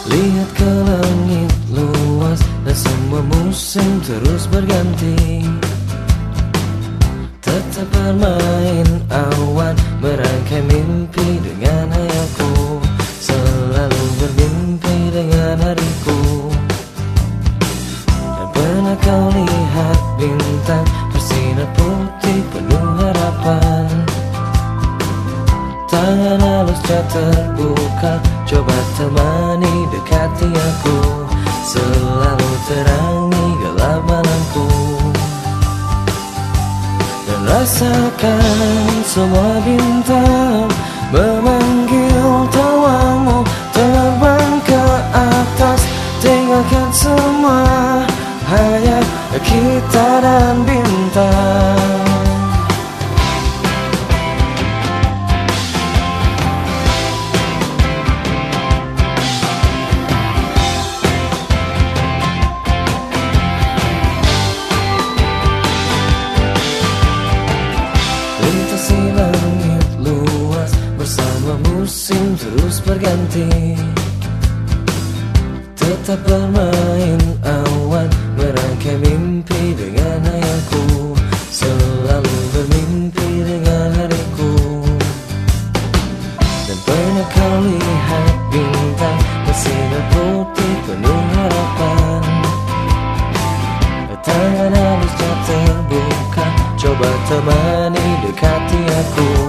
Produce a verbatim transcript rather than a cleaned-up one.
Lihat ke langit luas dan semua musim terus berganti. Tetap bermain awan, merangkai mimpi dengan hayalku. Selalu bermimpi dengan hariku. Dan pernah kau lihat bintang bersinar putih penuh harapan? Tangan halus tak terbuka, coba temani dekati aku. Selalu terangi gelap malamku. Dan rasakan semua bintang memanggil tawamu. Terbang ke atas, tinggalkan semua, hanya kita dan bintang. Lintasi langit luas, bersama musim terus berganti. Tetap bermain awan, merangkai mimpi dengan hayalku. Selalu bermimpi dengan hariku. Dan pernah kau lihat bintang bersinar putih penuh harapan? Tangan halus tak terbuka, coba temani dekati aku.